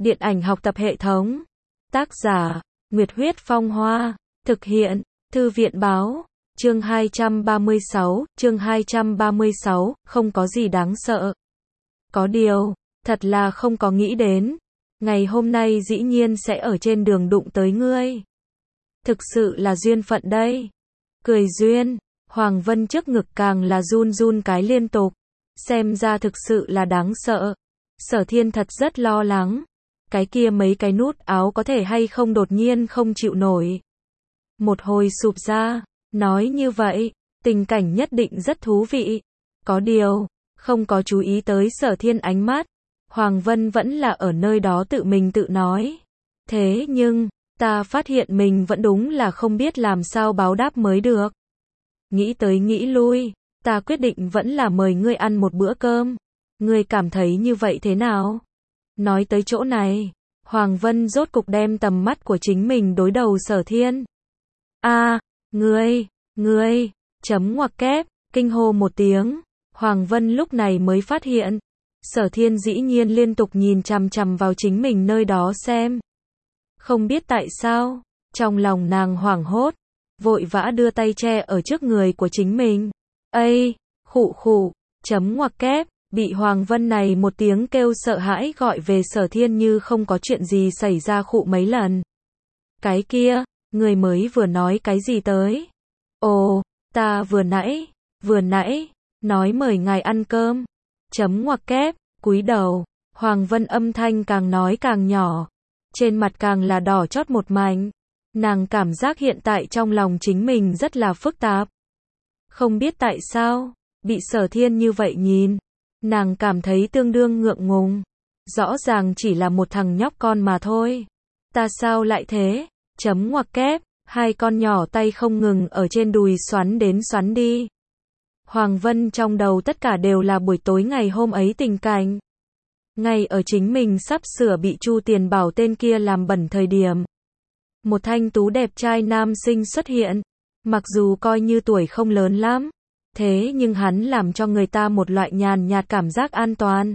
Điện ảnh học tập hệ thống. Tác giả, Nguyệt Huyết Phong Hoa. Thực hiện, Thư viện Báo. Chương 236, chương 236, không có gì đáng sợ. Có điều, thật là không có nghĩ đến. Ngày hôm nay dĩ nhiên sẽ ở trên đường đụng tới ngươi. Thực sự là duyên phận đây. Cười duyên, Hoàng Vân trước ngực càng là run run cái liên tục. Xem ra thực sự là đáng sợ. Sở Thiên thật rất lo lắng. Cái kia mấy cái nút áo có thể hay không đột nhiên không chịu nổi. Một hồi sụp ra, nói như vậy, tình cảnh nhất định rất thú vị. Có điều, không có chú ý tới Sở Thiên ánh mắt. Hoàng Vân vẫn là ở nơi đó tự mình tự nói. Thế nhưng, ta phát hiện mình vẫn đúng là không biết làm sao báo đáp mới được. Nghĩ tới nghĩ lui, ta quyết định vẫn là mời ngươi ăn một bữa cơm. Ngươi cảm thấy như vậy thế nào? Nói tới chỗ này, Hoàng Vân rốt cục đem tầm mắt của chính mình đối đầu Sở Thiên. Ngươi, chấm ngoặc kép, kinh hô một tiếng. Hoàng Vân lúc này mới phát hiện, Sở Thiên dĩ nhiên liên tục nhìn chằm chằm vào chính mình nơi đó xem. Không biết tại sao, trong lòng nàng hoảng hốt, vội vã đưa tay che ở trước người của chính mình. Khụ, chấm ngoặc kép, bị Hoàng Vân này một tiếng kêu sợ hãi gọi về Sở Thiên như không có chuyện gì xảy ra khụ mấy lần. Cái kia, người mới vừa nói cái gì tới? Ồ, ta vừa nãy, nói mời ngài ăn cơm. Chấm ngoặc kép, cúi đầu, Hoàng Vân âm thanh càng nói càng nhỏ. Trên mặt càng là đỏ chót một mảnh. Nàng cảm giác hiện tại trong lòng chính mình rất là phức tạp. Không biết tại sao, bị Sở Thiên như vậy nhìn. Nàng cảm thấy tương đương ngượng ngùng. Rõ ràng chỉ là một thằng nhóc con mà thôi. Ta sao lại thế? Chấm ngoặc kép, hai con nhỏ tay không ngừng ở trên đùi xoắn đến xoắn đi. Hoàng Vân trong đầu tất cả đều là buổi tối ngày hôm ấy tình cảnh. Ngay ở chính mình sắp sửa bị Chu Tiền Bảo tên kia làm bẩn thời điểm. Một thanh tú đẹp trai nam sinh xuất hiện. Mặc dù coi như tuổi không lớn lắm. Thế nhưng hắn làm cho người ta một loại nhàn nhạt cảm giác an toàn.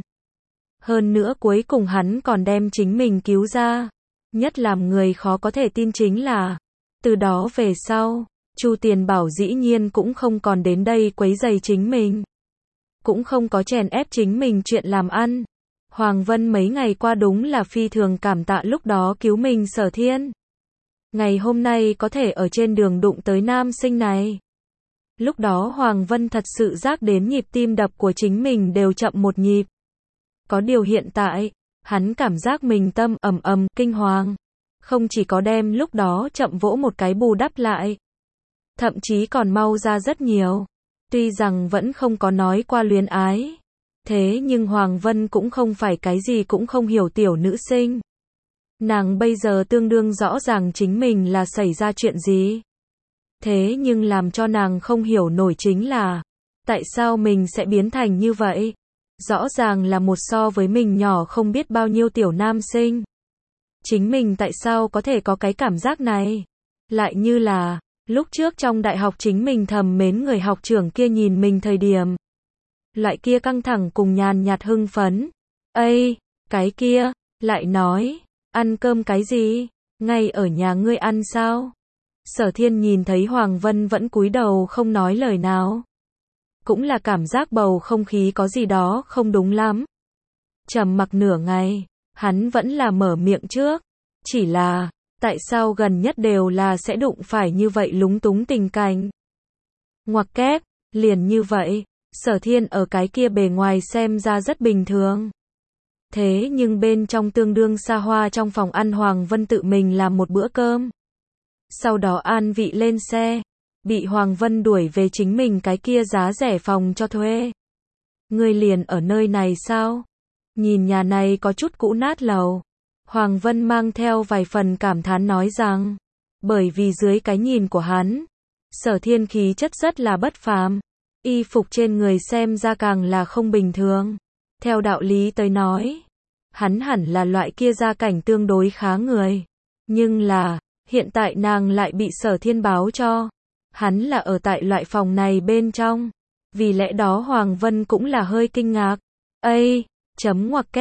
Hơn nữa cuối cùng hắn còn đem chính mình cứu ra. Nhất làm người khó có thể tin chính là, từ đó về sau, Chu Tiền Bảo dĩ nhiên cũng không còn đến đây quấy rầy chính mình. Cũng không có chèn ép chính mình chuyện làm ăn. Hoàng Vân mấy ngày qua đúng là phi thường cảm tạ lúc đó cứu mình Sở Thiên. Ngày hôm nay có thể ở trên đường đụng tới nam sinh này. Lúc đó Hoàng Vân thật sự giác đến nhịp tim đập của chính mình đều chậm một nhịp. Có điều hiện tại, hắn cảm giác mình tâm ầm kinh hoàng. Không chỉ có đem lúc đó chậm vỗ một cái bù đắp lại. Thậm chí còn mau ra rất nhiều. Tuy rằng vẫn không có nói qua luyến ái. Thế nhưng Hoàng Vân cũng không phải cái gì cũng không hiểu tiểu nữ sinh. Nàng bây giờ tương đương rõ ràng chính mình là xảy ra chuyện gì. Thế nhưng làm cho nàng không hiểu nổi chính là, tại sao mình sẽ biến thành như vậy? Rõ ràng là một so với mình nhỏ không biết bao nhiêu tiểu nam sinh. Chính mình tại sao có thể có cái cảm giác này? Lại như là, lúc trước trong đại học chính mình thầm mến người học trưởng kia nhìn mình thời điểm. Loại kia căng thẳng cùng nhàn nhạt hưng phấn. Cái kia, lại nói, ăn cơm cái gì? Ngay ở nhà ngươi ăn sao? Sở Thiên nhìn thấy Hoàng Vân vẫn cúi đầu không nói lời nào. Cũng là cảm giác bầu không khí có gì đó không đúng lắm. Trầm mặc nửa ngày, hắn vẫn là mở miệng trước. Chỉ là, tại sao gần nhất đều là sẽ đụng phải như vậy lúng túng tình cảnh. Ngoặc kép, liền như vậy, Sở Thiên ở cái kia bề ngoài xem ra rất bình thường. Thế nhưng bên trong tương đương xa hoa trong phòng ăn Hoàng Vân tự mình làm một bữa cơm. Sau đó an vị lên xe, bị Hoàng Vân đuổi về chính mình cái kia giá rẻ phòng cho thuê. Ngươi liền ở nơi này sao? Nhìn nhà này có chút cũ nát lầu. Hoàng Vân mang theo vài phần cảm thán nói rằng, bởi vì dưới cái nhìn của hắn, Sở Thiên khí chất rất là bất phàm. Y phục trên người xem ra càng là không bình thường. Theo đạo lý tới nói, hắn hẳn là loại kia gia cảnh tương đối khá người. Nhưng là, hiện tại nàng lại bị Sở Thiên báo cho. Hắn là ở tại loại phòng này bên trong. Vì lẽ đó Hoàng Vân cũng là hơi kinh ngạc. Chấm ngoặc kép,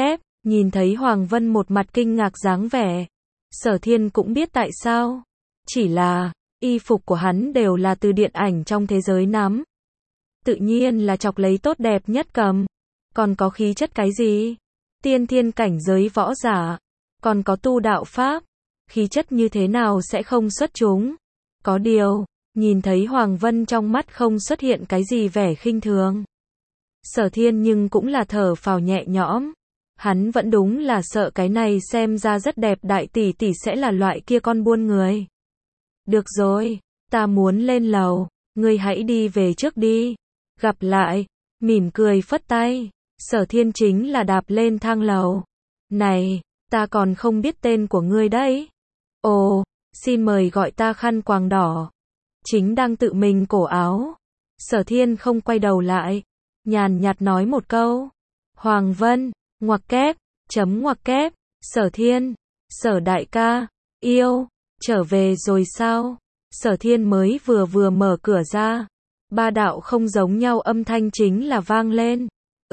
Nhìn thấy Hoàng Vân một mặt kinh ngạc dáng vẻ, Sở Thiên cũng biết tại sao. Chỉ là, y phục của hắn đều là từ điện ảnh trong thế giới nắm. Tự nhiên là chọc lấy tốt đẹp nhất cầm. Còn có khí chất cái gì? Tiên thiên cảnh giới võ giả. Còn có tu đạo pháp. Khí chất như thế nào sẽ không xuất chúng? Có điều, nhìn thấy Hoàng Vân trong mắt không xuất hiện cái gì vẻ khinh thường. Sở Thiên nhưng cũng là thở phào nhẹ nhõm. Hắn vẫn đúng là sợ cái này xem ra rất đẹp đại tỷ tỷ sẽ là loại kia con buôn người. Được rồi, ta muốn lên lầu, ngươi hãy đi về trước đi. Gặp lại, mỉm cười phất tay. Sở Thiên chính là đạp lên thang lầu. Này, ta còn không biết tên của ngươi đấy. Ồ, xin mời gọi ta khăn quàng đỏ. Chính đang tự mình cổ áo. Sở Thiên không quay đầu lại, nhàn nhạt nói một câu. Hoàng Vân, ngoặc kép, chấm ngoặc kép, Sở Thiên, Sở đại ca, yêu, trở về rồi sao? Sở Thiên mới vừa mở cửa ra. Ba đạo không giống nhau âm thanh chính là vang lên.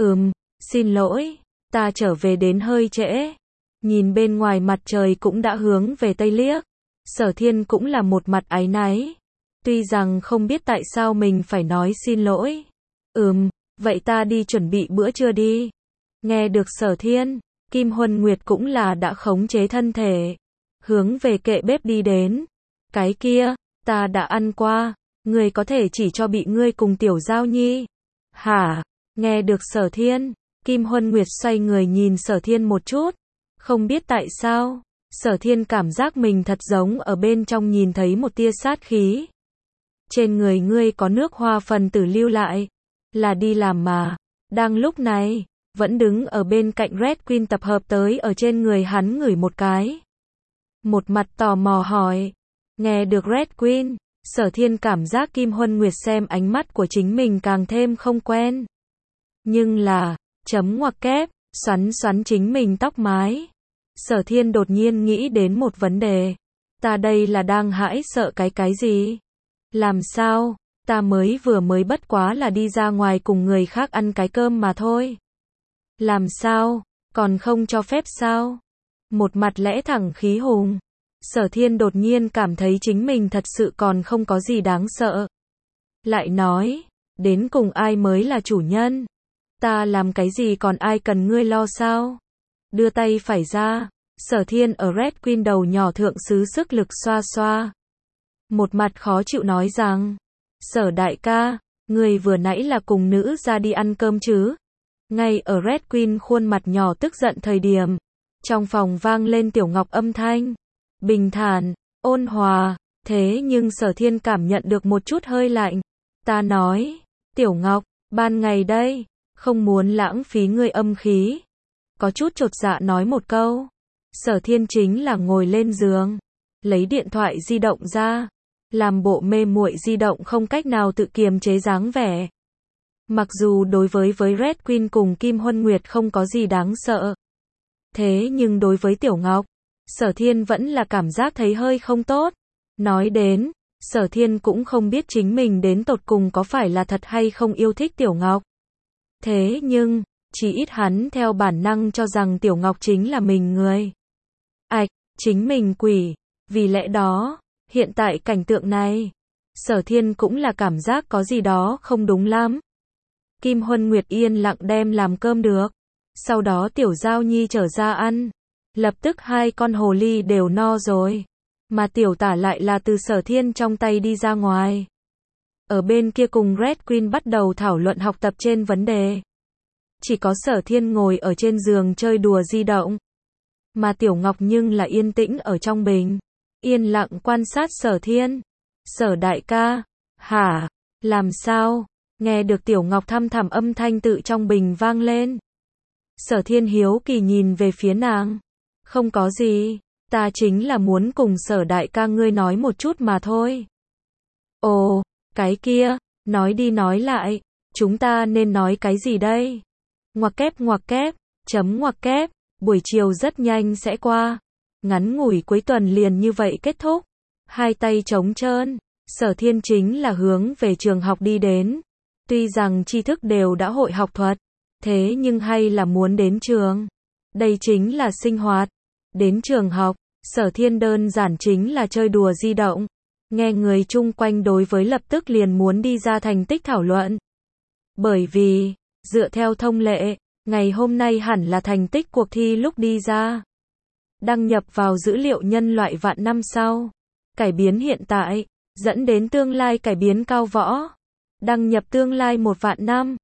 Xin lỗi, ta trở về đến hơi trễ. Nhìn bên ngoài mặt trời cũng đã hướng về Tây liếc. Sở Thiên cũng là một mặt áy náy. Tuy rằng không biết tại sao mình phải nói xin lỗi. Vậy ta đi chuẩn bị bữa trưa đi. Nghe được Sở Thiên, Kim Huân Nguyệt cũng là đã khống chế thân thể. Hướng về kệ bếp đi đến. Cái kia, ta đã ăn qua. Ngươi có thể chỉ cho bị ngươi cùng Tiểu Giao Nhi. Hả? Nghe được Sở Thiên, Kim Huân Nguyệt xoay người nhìn Sở Thiên một chút. Không biết tại sao, Sở Thiên cảm giác mình thật giống ở bên trong nhìn thấy một tia sát khí. Trên người ngươi có nước hoa phần tử lưu lại. Là đi làm mà. Đang lúc này, vẫn đứng ở bên cạnh Red Queen tập hợp tới ở trên người hắn ngửi một cái. Một mặt tò mò hỏi. Nghe được Red Queen, Sở Thiên cảm giác Kim Huân Nguyệt xem ánh mắt của chính mình càng thêm không quen. Nhưng là, chấm ngoặc kép, xoắn xoắn chính mình tóc mái. Sở Thiên đột nhiên nghĩ đến một vấn đề. Ta đây là đang hãi sợ cái gì? Làm sao? Ta mới bất quá là đi ra ngoài cùng người khác ăn cái cơm mà thôi. Làm sao? Còn không cho phép sao? Một mặt lẽ thẳng khí hùng. Sở Thiên đột nhiên cảm thấy chính mình thật sự còn không có gì đáng sợ. Lại nói, đến cùng ai mới là chủ nhân? Ta làm cái gì còn ai cần ngươi lo sao? Đưa tay phải ra, Sở Thiên ở Red Queen đầu nhỏ thượng xứ sức lực xoa xoa. Một mặt khó chịu nói rằng, Sở đại ca, ngươi vừa nãy là cùng nữ ra đi ăn cơm chứ? Ngay ở Red Queen khuôn mặt nhỏ tức giận thời điểm, trong phòng vang lên Tiểu Ngọc âm thanh. Bình thản, ôn hòa, thế nhưng Sở Thiên cảm nhận được một chút hơi lạnh. Ta nói, Tiểu Ngọc, ban ngày đây, không muốn lãng phí ngươi âm khí. Có chút chột dạ nói một câu. Sở Thiên chính là ngồi lên giường, lấy điện thoại di động ra, làm bộ mê muội di động không cách nào tự kiềm chế dáng vẻ. Mặc dù đối với Red Queen cùng Kim Huân Nguyệt không có gì đáng sợ. Thế nhưng đối với Tiểu Ngọc, Sở Thiên vẫn là cảm giác thấy hơi không tốt. Nói đến, Sở Thiên cũng không biết chính mình đến tột cùng có phải là thật hay không yêu thích Tiểu Ngọc. Thế nhưng, chỉ ít hắn theo bản năng cho rằng Tiểu Ngọc chính là mình người. Chính mình quỷ. Vì lẽ đó, hiện tại cảnh tượng này, Sở Thiên cũng là cảm giác có gì đó không đúng lắm. Kim Huân Nguyệt yên lặng đem làm cơm được. Sau đó Tiểu Giao Nhi trở ra ăn. Lập tức hai con hồ ly đều no rồi. Mà Tiểu Tả lại là từ Sở Thiên trong tay đi ra ngoài. Ở bên kia cùng Red Queen bắt đầu thảo luận học tập trên vấn đề. Chỉ có Sở Thiên ngồi ở trên giường chơi đùa di động. Mà Tiểu Ngọc nhưng là yên tĩnh ở trong bình. Yên lặng quan sát Sở Thiên. Sở đại ca. Hả? Làm sao? Nghe được Tiểu Ngọc thăm thẳm âm thanh tự trong bình vang lên. Sở Thiên hiếu kỳ nhìn về phía nàng. Không có gì. Ta chính là muốn cùng Sở đại ca ngươi nói một chút mà thôi. Ồ, cái kia. Nói đi nói lại. Chúng ta nên nói cái gì đây? Ngoặc kép, chấm ngoặc kép. Buổi chiều rất nhanh sẽ qua. Ngắn ngủi cuối tuần liền như vậy kết thúc. Hai tay trống trơn, Sở Thiên chính là hướng về trường học đi đến. Tuy rằng tri thức đều đã hội học thuật, thế nhưng hay là muốn đến trường. Đây chính là sinh hoạt. Đến trường học, Sở Thiên đơn giản chính là chơi đùa di động. Nghe người chung quanh đối với lập tức liền muốn đi ra thành tích thảo luận. Bởi vì, dựa theo thông lệ, ngày hôm nay hẳn là thành tích cuộc thi lúc đi ra. Đăng nhập vào dữ liệu nhân loại vạn năm sau. Cải biến hiện tại, dẫn đến tương lai cải biến cao võ. Đăng nhập tương lai 1 vạn năm.